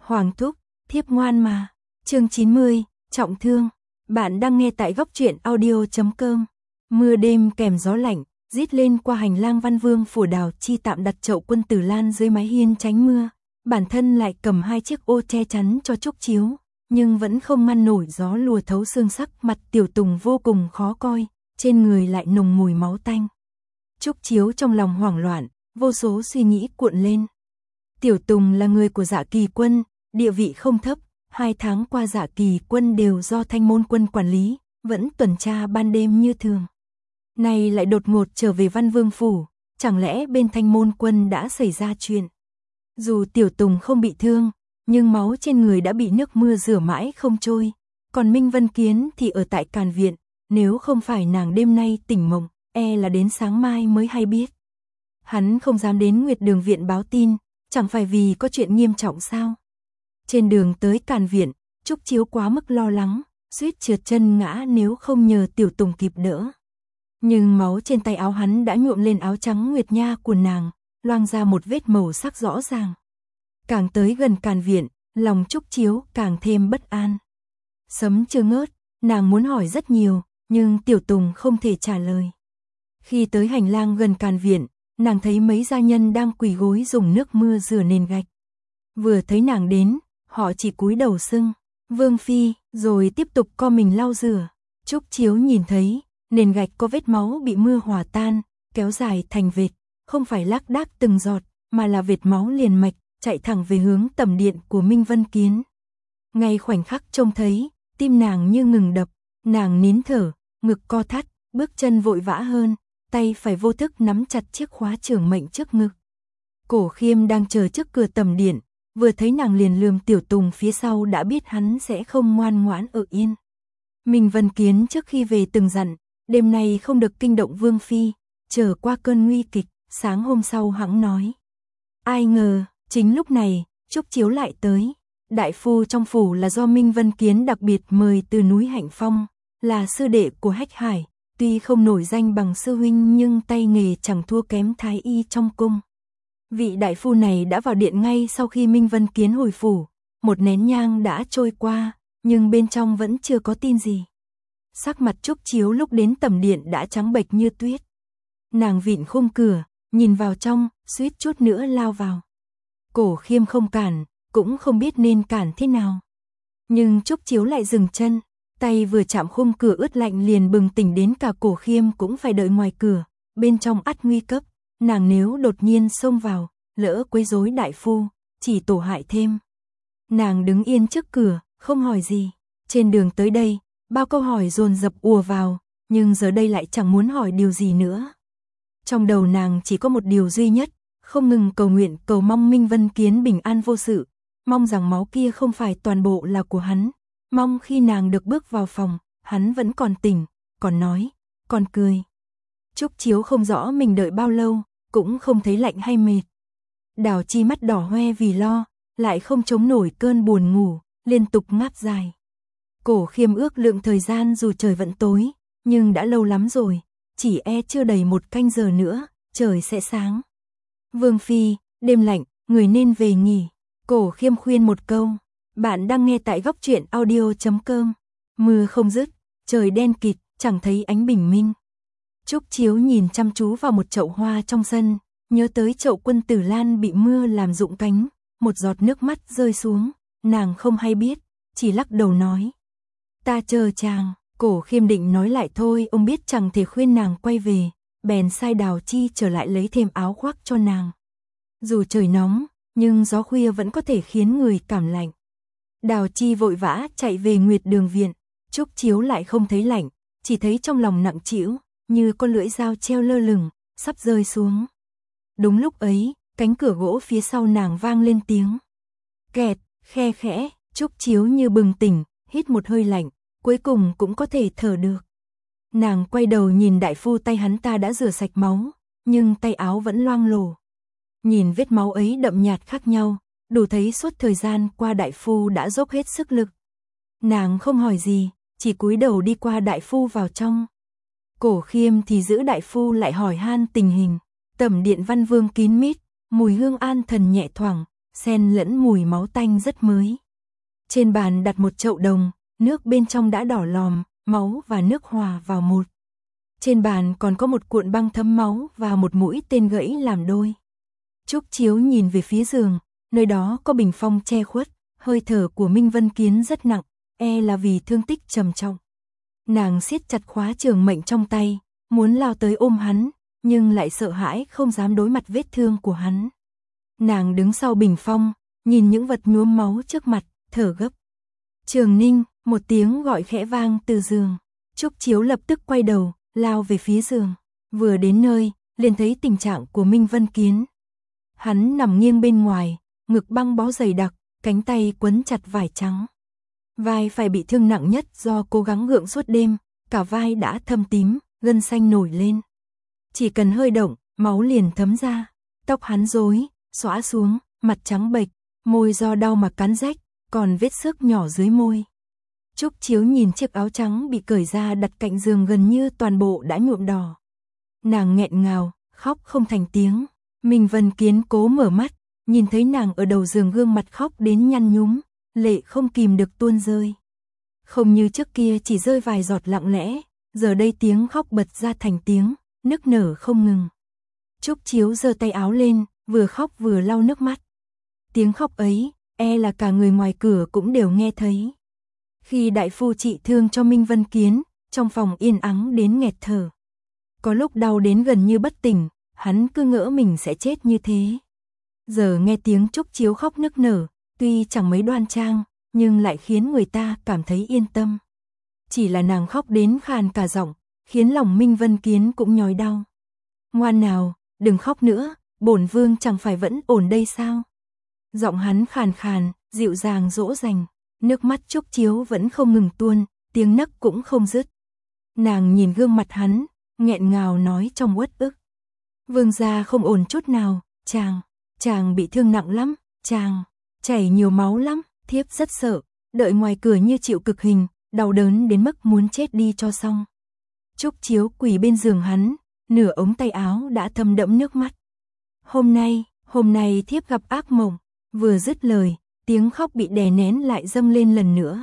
Hoàng thúc, thiếp ngoan mà. Chương 90, trọng thương. Bạn đang nghe tại góc truyện audio.com. Mưa đêm kèm gió lạnh, rít lên qua hành lang Văn Vương phủ. Đào Chi tạm đặt chậu Quân Tử Lan dưới mái hiên tránh mưa, bản thân lại cầm hai chiếc ô che chắn cho Trúc Chiếu, nhưng vẫn không ngăn nổi gió lùa thấu xương. Sắc mặt Tiểu Tùng vô cùng khó coi, trên người lại nồng mùi máu tanh. Trúc Chiếu trong lòng hoảng loạn, vô số suy nghĩ cuộn lên. Tiểu Tùng là người của Dạ Kỳ Quân, địa vị không thấp, 2 tháng qua Dạ Kỳ Quân đều do Thanh Môn Quân quản lý, vẫn tuần tra ban đêm như thường. Nay lại đột ngột trở về Văn Vương phủ, chẳng lẽ bên Thanh Môn Quân đã xảy ra chuyện? Dù Tiểu Tùng không bị thương, nhưng máu trên người đã bị nước mưa rửa mãi không trôi, còn Minh Vân Kiến thì ở tại Càn Viện, nếu không phải nàng đêm nay tỉnh mộng, e là đến sáng mai mới hay biết. Hắn không dám đến Nguyệt Đường Viện báo tin, chẳng phải vì có chuyện nghiêm trọng sao? Trên đường tới Càn Viện, Trúc Chiếu quá mức lo lắng, suýt trượt chân ngã nếu không nhờ Tiểu Tùng kịp đỡ. Nhưng máu trên tay áo hắn đã nhuộm lên áo trắng nguyệt nha của nàng, loang ra một vết màu sắc rõ ràng. Càng tới gần Càn Viện, lòng Trúc Chiếu càng thêm bất an. Sấm chưa ngớt, nàng muốn hỏi rất nhiều, nhưng Tiểu Tùng không thể trả lời. Khi tới hành lang gần Càn Viện, nàng thấy mấy gia nhân đang quỳ gối dùng nước mưa rửa nền gạch. Vừa thấy nàng đến, họ chỉ cúi đầu xưng Vương phi, rồi tiếp tục co mình lau rửa. Trúc Chiếu nhìn thấy nền gạch có vết máu bị mưa hòa tan, kéo dài thành vệt, không phải lác đác từng giọt, mà là vệt máu liền mạch, chạy thẳng về hướng tẩm điện của Minh Vân Kiến. Ngay khoảnh khắc trông thấy, tim nàng như ngừng đập, nàng nín thở, ngực co thắt, bước chân vội vã hơn, tay phải vô thức nắm chặt chiếc khóa trưởng mệnh trước ngực. Cổ Khiêm đang chờ trước cửa tẩm điện, vừa thấy nàng liền lườm Tiểu Tùng phía sau đã biết hắn sẽ không ngoan ngoãn ở yên. Minh Vân Kiến trước khi về từng dặn, đêm nay không được kinh động Vương phi, chờ qua cơn nguy kịch, sáng hôm sau hẵng nói. Ai ngờ, chính lúc này, Trúc Chiếu lại tới. Đại phu trong phủ là do Minh Vân Kiến đặc biệt mời từ núi Hạnh Phong, là sư đệ của Hách Hải, tuy không nổi danh bằng sư huynh nhưng tay nghề chẳng thua kém thái y trong cung. Vị đại phu này đã vào điện ngay sau khi Minh Vân Kiến hồi phủ, một nén nhang đã trôi qua, nhưng bên trong vẫn chưa có tin gì. Sắc mặt Trúc Chiếu lúc đến tẩm điện đã trắng bệch như tuyết. Nàng vịn khung cửa, nhìn vào trong, suýt chút nữa lao vào. Cổ Khiêm không cản, cũng không biết nên cản thế nào. Nhưng Trúc Chiếu lại dừng chân, tay vừa chạm khung cửa ướt lạnh liền bừng tỉnh đến cả Cổ Khiêm cũng phải đợi ngoài cửa, bên trong ắt nguy cấp, nàng nếu đột nhiên xông vào, lỡ quấy rối đại phu, chỉ tổ hại thêm. Nàng đứng yên trước cửa, không hỏi gì. Trên đường tới đây, bao câu hỏi dồn dập ùa vào, nhưng giờ đây lại chẳng muốn hỏi điều gì nữa. Trong đầu nàng chỉ có một điều duy nhất, không ngừng cầu nguyện cầu mong Minh Vân Kiến bình an vô sự, mong rằng máu kia không phải toàn bộ là của hắn, mong khi nàng được bước vào phòng, hắn vẫn còn tỉnh, còn nói, còn cười. Trúc Chiếu không rõ mình đợi bao lâu, cũng không thấy lạnh hay mệt. Đào Chi mắt đỏ hoe vì lo, lại không chống nổi cơn buồn ngủ, liên tục ngáp dài. Cổ Khiêm ước lượng thời gian dù trời vẫn tối, nhưng đã lâu lắm rồi, chỉ e chưa đầy 1 canh giờ nữa, trời sẽ sáng. Vương phi, đêm lạnh, người nên về nghỉ. Cổ Khiêm khuyên một câu. Bạn đang nghe tại góc truyện audio.com. Mưa không dứt, trời đen kịt, chẳng thấy ánh bình minh. Trúc Chiếu nhìn chăm chú vào một chậu hoa trong sân, nhớ tới chậu Quân Tử Lan bị mưa làm rụng cánh, một giọt nước mắt rơi xuống, nàng không hay biết, chỉ lắc đầu nói. Ta chờ chàng. Cổ Khiêm định nói lại thôi, ông biết chẳng thể khuyên nàng quay về, bèn sai Đào Chi trở lại lấy thêm áo khoác cho nàng. Dù trời nóng, nhưng gió khuya vẫn có thể khiến người cảm lạnh. Đào Chi vội vã chạy về Nguyệt Đường Viện, Trúc Chiếu lại không thấy lạnh, chỉ thấy trong lòng nặng trĩu, như con lưỡi dao treo lơ lửng, sắp rơi xuống. Đúng lúc ấy, cánh cửa gỗ phía sau nàng vang lên tiếng kẹt, khe khẽ. Trúc Chiếu như bừng tỉnh, hít một hơi lạnh, cuối cùng cũng có thể thở được. Nàng quay đầu nhìn đại phu, tay hắn ta đã rửa sạch máu, nhưng tay áo vẫn loang lổ. Nhìn vết máu ấy đậm nhạt khác nhau, đủ thấy suốt thời gian qua đại phu đã dốc hết sức lực. Nàng không hỏi gì, chỉ cúi đầu đi qua đại phu vào trong. Cổ Khiêm thì giữ đại phu lại hỏi han tình hình. Tẩm điện Văn Vương kín mít, mùi hương an thần nhẹ thoảng, xen lẫn mùi máu tanh rất mới. Trên bàn đặt một chậu đồng, nước bên trong đã đỏ lòm, máu và nước hòa vào một. Trên bàn còn có một cuộn băng thấm máu và một mũi tên gãy làm đôi. Trúc Chiếu nhìn về phía giường, nơi đó có bình phong che khuất, hơi thở của Minh Vân Kiến rất nặng, là vì thương tích trầm trọng. Nàng siết chặt khóa trường mệnh trong tay, muốn lao tới ôm hắn, nhưng lại sợ hãi không dám đối mặt vết thương của hắn. Nàng đứng sau bình phong, nhìn những vật nhuốm máu trước mặt, thở gấp. Trường Ninh, một tiếng gọi khẽ vang từ giường. Trúc Chiếu lập tức quay đầu, lao về phía giường. Vừa đến nơi, liền thấy tình trạng của Minh Vân Kiến. Hắn nằm nghiêng bên ngoài, ngực băng bó dày đặc, cánh tay quấn chặt vải trắng. Vai phải bị thương nặng nhất do cố gắng gượng suốt đêm, cả vai đã thâm tím, gân xanh nổi lên. Chỉ cần hơi động, máu liền thấm ra. Tóc hắn rối, xõa xuống, mặt trắng bệch, môi do đau mà cắn rách, còn vết xước nhỏ dưới môi. Trúc Chiếu nhìn chiếc áo trắng bị cởi ra đặt cạnh giường gần như toàn bộ đã nhuộm đỏ. Nàng nghẹn ngào, khóc không thành tiếng. Minh Vân Kiến cố mở mắt, nhìn thấy nàng ở đầu giường gương mặt khóc đến nhăn nhúm, lệ không kìm được tuôn rơi. Không như trước kia chỉ rơi vài giọt lặng lẽ, giờ đây tiếng khóc bật ra thành tiếng, nức nở không ngừng. Trúc Chiếu giơ tay áo lên, vừa khóc vừa lau nước mắt. Tiếng khóc ấy, là cả người ngoài cửa cũng đều nghe thấy. Khi đại phu trị thương cho Minh Vân Kiến, trong phòng yên ắng đến nghẹt thở. Có lúc đau đến gần như bất tỉnh, hắn cứ ngỡ mình sẽ chết như thế. Giờ nghe tiếng Trúc Chiếu khóc nức nở, tuy chẳng mấy đoan trang, nhưng lại khiến người ta cảm thấy yên tâm. Chỉ là nàng khóc đến khàn cả giọng, khiến lòng Minh Vân Kiến cũng nhói đau. Ngoan nào, đừng khóc nữa, bổn vương chẳng phải vẫn ổn đây sao? Giọng hắn khàn khàn, dịu dàng dỗ dành, nước mắt Trúc Chiếu vẫn không ngừng tuôn, tiếng nấc cũng không dứt. Nàng nhìn gương mặt hắn, nghẹn ngào nói trong uất ức. Vương gia không ổn chút nào, chàng bị thương nặng lắm, chàng chảy nhiều máu lắm, thiếp rất sợ, đợi ngoài cửa như chịu cực hình, đau đớn đến mức muốn chết đi cho xong. Trúc Chiếu quỳ bên giường hắn, nửa ống tay áo đã thấm đẫm nước mắt. Hôm nay thiếp gặp ác mộng, vừa dứt lời, tiếng khóc bị đè nén lại dâng lên lần nữa.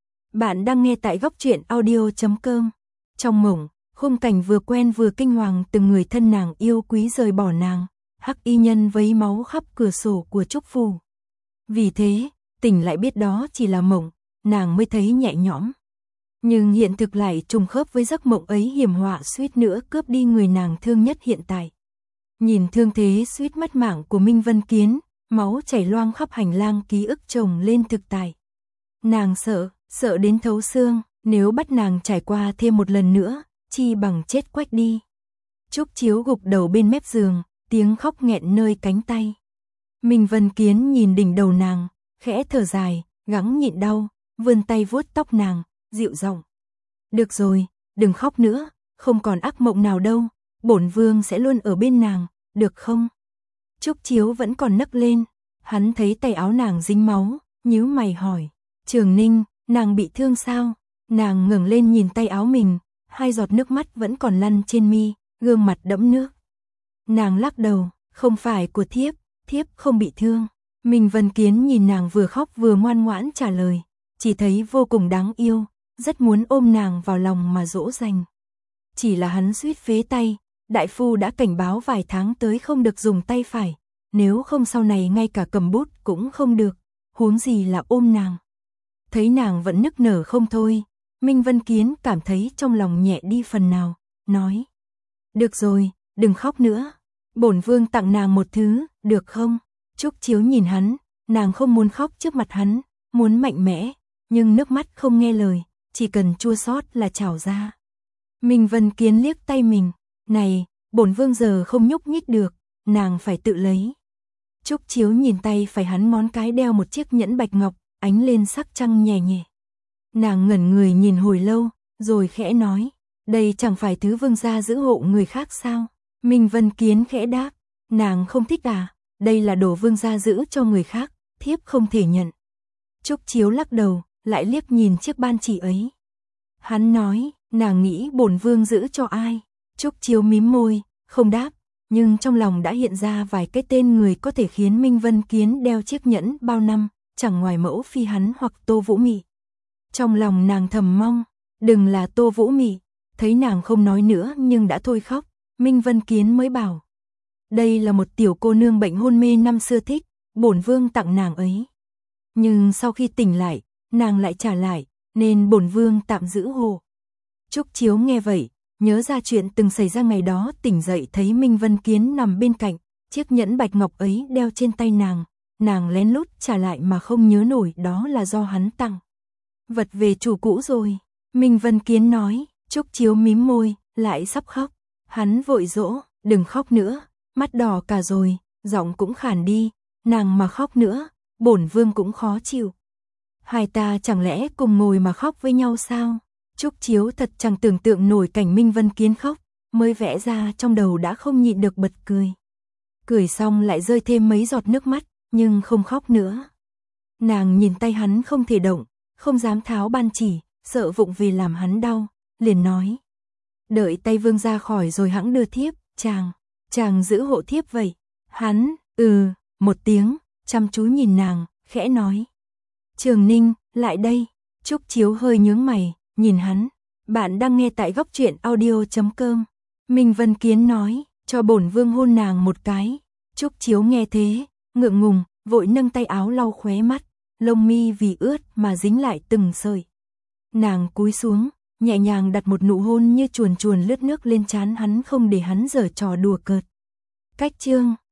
Bạn đang nghe tại góc truyện audio.com. Trong mộng, khung cảnh vừa quen vừa kinh hoàng, từng người thân nàng yêu quý rời bỏ nàng, hắc y nhân vấy máu khắp cửa sổ của Trúc phủ. Vì thế, tỉnh lại biết đó chỉ là mộng, nàng mới thấy nhẹ nhõm. Nhưng hiện thực lại trùng khớp với giấc mộng ấy, hiểm họa suýt nữa cướp đi người nàng thương nhất hiện tại. Nhìn thương thế suýt mất mạng của Minh Vân Kiến, máu chảy loang khắp hành lang, ký ức chồng lên thực tại. Nàng sợ đến thấu xương, nếu bắt nàng trải qua thêm một lần nữa, chi bằng chết quách đi. Trúc Chiếu gục đầu bên mép giường, tiếng khóc nghẹn nơi cánh tay. Minh Vân Kiến nhìn đỉnh đầu nàng, khẽ thở dài, gắng nhịn đau, vươn tay vuốt tóc nàng, dịu giọng. Được rồi, đừng khóc nữa, không còn ác mộng nào đâu, bổn vương sẽ luôn ở bên nàng, được không? Trúc Chiếu vẫn còn nấc lên, hắn thấy tay áo nàng dính máu, nhíu mày hỏi, Trường Ninh, nàng bị thương sao? Nàng ngẩng lên nhìn tay áo mình, hai giọt nước mắt vẫn còn lăn trên mi, gương mặt đẫm nước. Nàng lắc đầu, không phải của thiếp không bị thương. Minh Vân Kiến nhìn nàng vừa khóc vừa ngoan ngoãn trả lời, chỉ thấy vô cùng đáng yêu, rất muốn ôm nàng vào lòng mà dỗ dành. Chỉ là hắn suýt phế tay, đại phu đã cảnh báo vài tháng tới không được dùng tay phải, nếu không sau này ngay cả cầm bút cũng không được, huống gì là ôm nàng. Thấy nàng vẫn nức nở không thôi, Minh Vân Kiến cảm thấy trong lòng nhẹ đi phần nào, nói: Được rồi, đừng khóc nữa, bổn vương tặng nàng một thứ, được không? Trúc Chiếu nhìn hắn, nàng không muốn khóc trước mặt hắn, muốn mạnh mẽ, nhưng nước mắt không nghe lời, chỉ cần chua xót là trào ra. Minh Vân Kiến liếc tay mình, này, bổn vương giờ không nhúc nhích được, nàng phải tự lấy. Trúc Chiếu nhìn tay phải hắn, ngón cái đeo một chiếc nhẫn bạch ngọc, ánh lên sắc trăng nhẹ nhẹ. Nàng ngẩn người nhìn hồi lâu, rồi khẽ nói, đây chẳng phải thứ vương gia giữ hộ người khác sao? Minh Vân Kiến khẽ đáp, nàng không thích à, đây là đồ vương gia giữ cho người khác, thiếp không thể nhận. Trúc Chiếu lắc đầu, lại liếc nhìn chiếc ban chỉ ấy. Hắn nói, nàng nghĩ bổn vương giữ cho ai? Trúc Chiếu mím môi, không đáp, nhưng trong lòng đã hiện ra vài cái tên người có thể khiến Minh Vân Kiến đeo chiếc nhẫn bao năm, chẳng ngoài Mẫu Phi hắn hoặc Tô Vũ Mị. Trong lòng nàng thầm mong, đừng là Tô Vũ Mị. Thấy nàng không nói nữa nhưng đã thôi khóc, Minh Vân Kiến mới bảo. Đây là một tiểu cô nương bệnh hôn mê năm xưa thích, bổn vương tặng nàng ấy. Nhưng sau khi tỉnh lại, nàng lại trả lại, nên bổn vương tạm giữ hộ. Trúc Chiếu nghe vậy, nhớ ra chuyện từng xảy ra ngày đó, tỉnh dậy thấy Minh Vân Kiến nằm bên cạnh, chiếc nhẫn bạch ngọc ấy đeo trên tay nàng lén lút trả lại mà không nhớ nổi đó là do hắn tặng. Vật về chủ cũ rồi, Minh Vân Kiến nói. Trúc Chiếu mím môi, lại sắp khóc. Hắn vội dỗ, đừng khóc nữa, mắt đỏ cả rồi, giọng cũng khản đi, nàng mà khóc nữa, bổn vương cũng khó chịu. Hai ta chẳng lẽ cùng ngồi mà khóc với nhau sao? Trúc Chiếu thật chẳng tưởng tượng nổi cảnh Minh Vân Kiến khóc, mới vẽ ra trong đầu đã không nhịn được bật cười. Cười xong lại rơi thêm mấy giọt nước mắt, nhưng không khóc nữa. Nàng nhìn tay hắn không thể động, không dám tháo ban chỉ, sợ vụng vì làm hắn đau, liền nói. Đợi tay vương ra khỏi rồi hẵng đưa thiếp, chàng giữ hộ thiếp vậy. Hắn, một tiếng, chăm chú nhìn nàng, khẽ nói. Trường Ninh, lại đây. Trúc Chiếu hơi nhướng mày, nhìn hắn. Bạn đang nghe tại Góc Truyện Audio.com. Minh Vân Kiến nói, cho bổn vương hôn nàng một cái. Trúc Chiếu nghe thế, ngượng ngùng, vội nâng tay áo lau khóe mắt, lông mi vì ướt mà dính lại từng sợi. Nàng cúi xuống, nhẹ nhàng đặt một nụ hôn như chuồn chuồn lướt nước lên trán hắn, không để hắn giở trò đùa cợt. Cách chương